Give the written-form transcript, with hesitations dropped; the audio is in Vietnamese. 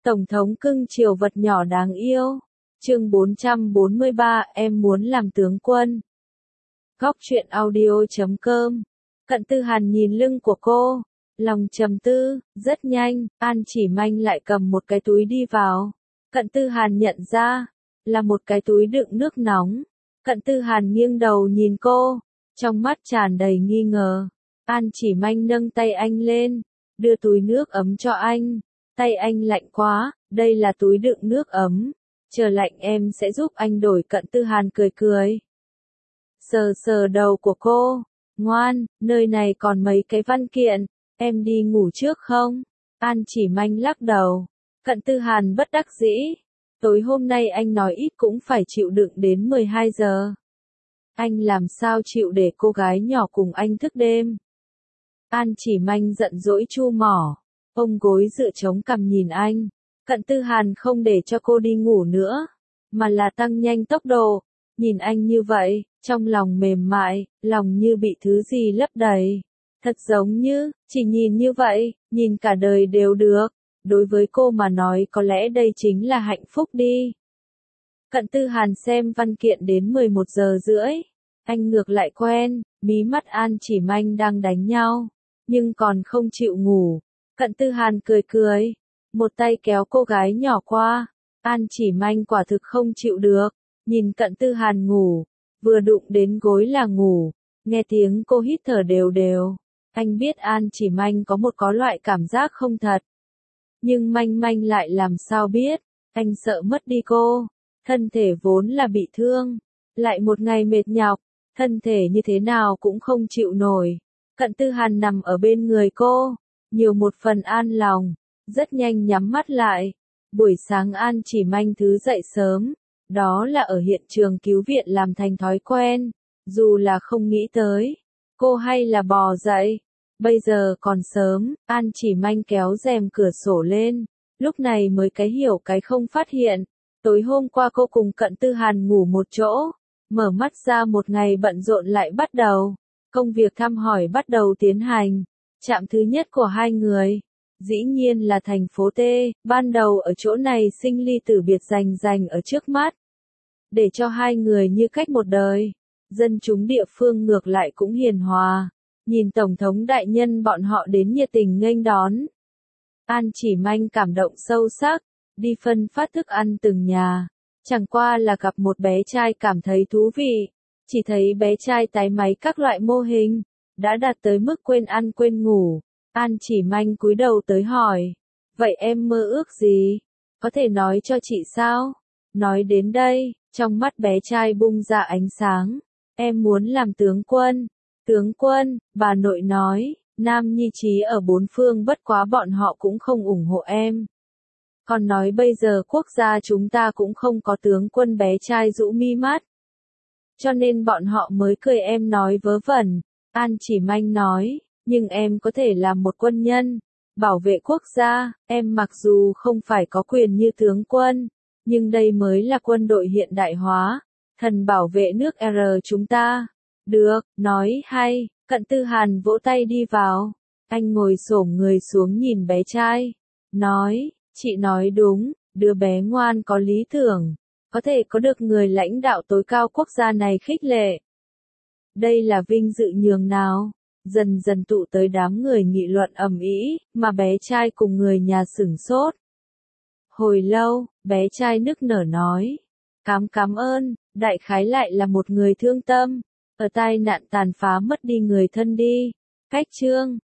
Tổng thống cưng chiều vật nhỏ đáng yêu. Chương 443, em muốn làm tướng quân. Góc truyện audio.com. Cận Tư Hàn nhìn lưng của cô, lòng trầm tư. Rất nhanh, An Chỉ Manh lại cầm một cái túi đi vào. Cận Tư Hàn nhận ra, là một cái túi đựng nước nóng. Cận Tư Hàn nghiêng đầu nhìn cô, trong mắt tràn đầy nghi ngờ. An Chỉ Manh nâng tay anh lên, đưa túi nước ấm cho anh. Tay anh lạnh quá, đây là túi đựng nước ấm. Chờ lạnh em sẽ giúp anh đổi. Cận Tư Hàn cười cười. Sờ sờ đầu của cô. Ngoan, nơi này còn mấy cái văn kiện, em đi ngủ trước không? An Chỉ Manh lắc đầu. Cận Tư Hàn bất đắc dĩ. Tối hôm nay anh nói ít cũng phải chịu đựng đến 12 giờ. Anh làm sao chịu để cô gái nhỏ cùng anh thức đêm? An Chỉ Manh giận dỗi chu mỏ. Ôm gối dựa chống cằm nhìn anh. Cận Tư Hàn không để cho cô đi ngủ nữa, mà là tăng nhanh tốc độ. Nhìn anh như vậy, trong lòng mềm mại, lòng như bị thứ gì lấp đầy. Thật giống như, chỉ nhìn như vậy, nhìn cả đời đều được. Đối với cô mà nói có lẽ đây chính là hạnh phúc đi. Cận Tư Hàn xem văn kiện đến 11 giờ rưỡi. Anh ngược lại quen, mí mắt An Chỉ Manh đang đánh nhau, nhưng còn không chịu ngủ. Cận Tư Hàn cười cười, một tay kéo cô gái nhỏ qua. An Chỉ Manh quả thực không chịu được, nhìn Cận Tư Hàn ngủ, vừa đụng đến gối là ngủ, nghe tiếng cô hít thở đều đều. Anh biết An Chỉ Manh có loại cảm giác không thật. Nhưng Manh Manh lại làm sao biết, anh sợ mất đi cô. Thân thể vốn là bị thương, lại một ngày mệt nhọc, thân thể như thế nào cũng không chịu nổi. Cận Tư Hàn nằm ở bên người cô, nhiều một phần an lòng, rất nhanh nhắm mắt lại. Buổi sáng An Chỉ Manh thứ dậy sớm, đó là ở hiện trường cứu viện làm thành thói quen, dù là không nghĩ tới, cô hay là bò dậy. Bây giờ còn sớm, An Chỉ Manh kéo rèm cửa sổ lên, lúc này mới cái hiểu cái không phát hiện. Tối hôm qua cô cùng Cận Tư Hàn ngủ một chỗ, mở mắt ra một ngày bận rộn lại bắt đầu. Công việc thăm hỏi bắt đầu tiến hành. Trạm thứ nhất của hai người, dĩ nhiên là thành phố T, ban đầu ở chỗ này sinh ly tử biệt rành ở trước mắt. Để cho hai người như cách một đời, dân chúng địa phương ngược lại cũng hiền hòa, nhìn Tổng thống đại nhân bọn họ đến nhiệt tình nghênh đón. An Chỉ Manh cảm động sâu sắc, đi phân phát thức ăn từng nhà, chẳng qua là gặp một bé trai cảm thấy thú vị, chỉ thấy bé trai tái máy các loại mô hình, đã đạt tới mức quên ăn quên ngủ. An Chỉ Manh cúi đầu tới hỏi, vậy em mơ ước gì? Có thể nói cho chị sao? Nói đến đây, trong mắt bé trai bung ra ánh sáng, em muốn làm tướng quân. Tướng quân, bà nội nói, nam nhi trí ở bốn phương bất quá bọn họ cũng không ủng hộ em. Còn nói bây giờ quốc gia chúng ta cũng không có tướng quân. Bé trai rũ mi mắt. Cho nên bọn họ mới cười em nói vớ vẩn. An Chỉ Manh nói, nhưng em có thể làm một quân nhân, bảo vệ quốc gia. Em mặc dù không phải có quyền như tướng quân, nhưng đây mới là quân đội hiện đại hóa, thần bảo vệ nước R chúng ta. Được, nói hay. Cận Tư Hàn vỗ tay đi vào. Anh ngồi xổm người xuống nhìn bé trai, nói, chị nói đúng, đứa bé ngoan có lý tưởng, có thể có được người lãnh đạo tối cao quốc gia này khích lệ. Đây là vinh dự nhường nào? Dần dần tụ tới đám người nghị luận ầm ĩ, mà bé trai cùng người nhà sửng sốt. Hồi lâu, bé trai nức nở nói, cảm ơn, đại khái lại là một người thương tâm, ở tai nạn tàn phá mất đi người thân đi. Cách chương